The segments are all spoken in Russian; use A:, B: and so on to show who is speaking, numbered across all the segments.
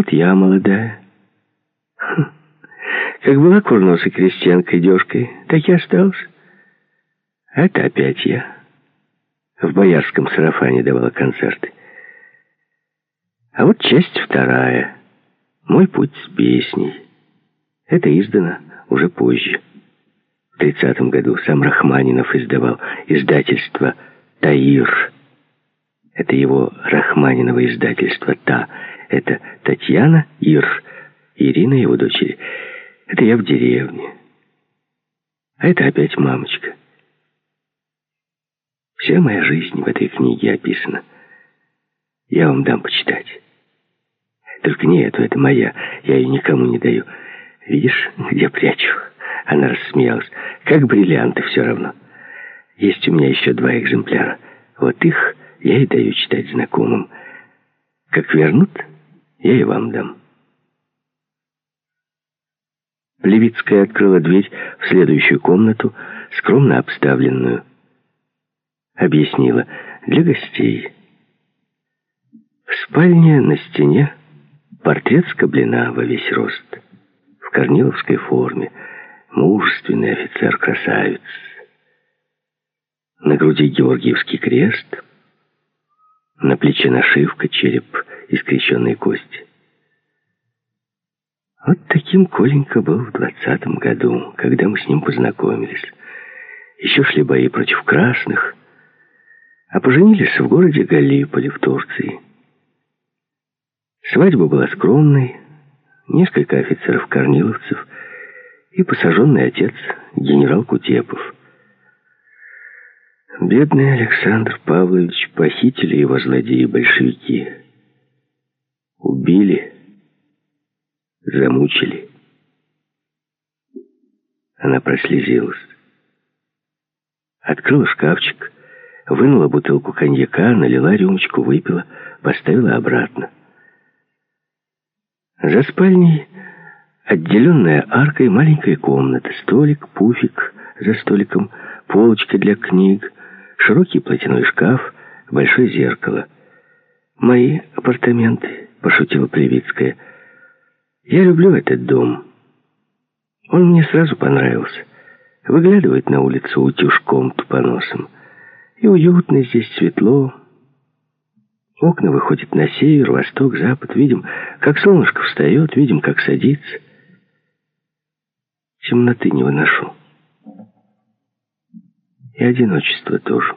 A: вот я молодая. Как была курносой крестьянкой, девушкой, так и осталась. А это опять я. В Боярском сарафане давала концерты. А вот часть вторая. Мой путь с песней. Это издано уже позже. В 30-м году сам Рахманинов издавал издательство «Таир». Это его Рахманиново издательство «Та». Это Татьяна, Ир, Ирина его дочери. Это я в деревне. А это опять мамочка. Вся моя жизнь в этой книге описана. Я вам дам почитать. Только не эту, это моя. Я ее никому не даю. Видишь, где прячу? Она рассмеялась. Как бриллианты все равно. Есть у меня еще 2 экземпляра. Вот их я и даю читать знакомым. Как вернут, я и вам дам. Плевицкая открыла дверь в следующую комнату, скромно обставленную. Объяснила: для гостей. В спальне на стене портрет Скоблина во весь рост, в корниловской форме, мужественный офицер-красавец. На груди Георгиевский крест, на плече нашивка, череп и скрещенные кости. Вот таким Коленька был в 20-м году, когда мы с ним познакомились. Еще шли бои против красных, а поженились в городе Галиполи в Турции. Свадьба была скромной, несколько офицеров-корниловцев и посаженный отец, генерал Кутепов. Бедный Александр Павлович похитили его злодеи-большевики. Убили, замучили. Она прослезилась. Открыла шкафчик, вынула бутылку коньяка, налила рюмочку, выпила, поставила обратно. За спальней, отделенная аркой, маленькая комната, столик, пуфик за столиком, полочка для книг, широкий платяной шкаф, большое зеркало. «Мои апартаменты», — пошутила Плевицкая. «Я люблю этот дом. Он мне сразу понравился. Выглядывает на улицу утюжком тупоносом. И уютно здесь, светло. Окна выходят на север, восток, запад. Видим, как солнышко встает, видим, как садится. Темноты не выношу. И одиночество тоже.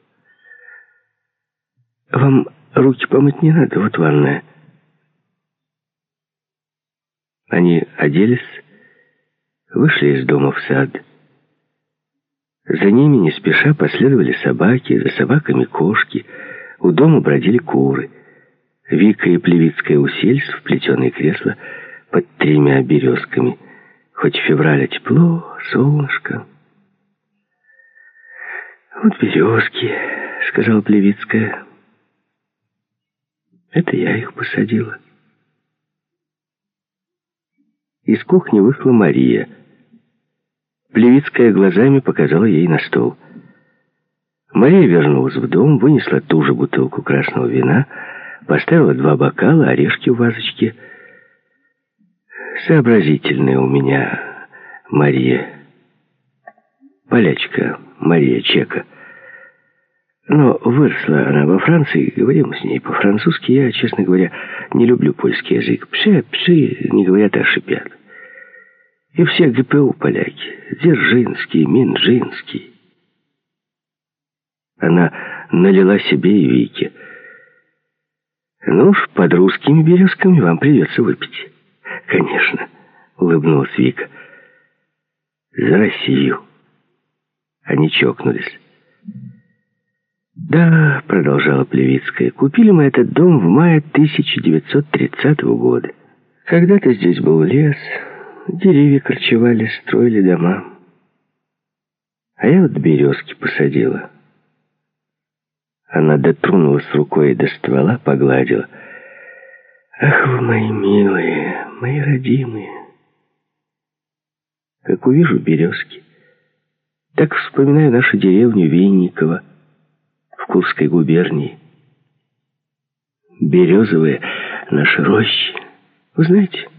A: Вам руки помыть не надо, вот ванная». Они оделись, вышли из дома в сад. За ними не спеша последовали собаки, за собаками кошки. У дома бродили куры. Вика и Плевицкая уселись в плетеное кресло под 3 березками. Хоть февраля тепло, солнышко. «Вот березки», — сказала Плевицкая. «Это я их посадила». Из кухни вышла Мария. Плевицкая глазами показала ей на стол. Мария вернулась в дом, вынесла ту же бутылку красного вина, поставила 2 бокала, орешки в вазочке. Сообразительная у меня Мария. Полячка Мария Чека. Но выросла она во Франции, говорим с ней по-французски. Я, честно говоря, не люблю польский язык. Пши, не говорят, а шипят. И все ГПУ поляки. Дзержинский, Минжинский. Она налила себе и Вике. «Ну уж, под русскими березками вам придется выпить». «Конечно», — улыбнулась Вика. «За Россию». Они чокнулись. «Да», — продолжала Плевицкая, — «купили мы этот дом в мае 1930 года. Когда-то здесь был лес, деревья корчевали, строили дома. А я вот березки посадила». Она дотронулась рукой до ствола, погладила. «Ах вы мои милые, мои родимые! Как увижу березки, так вспоминаю нашу деревню Винниково в Курской губернии. Березовые наши рощи, Вы знаете,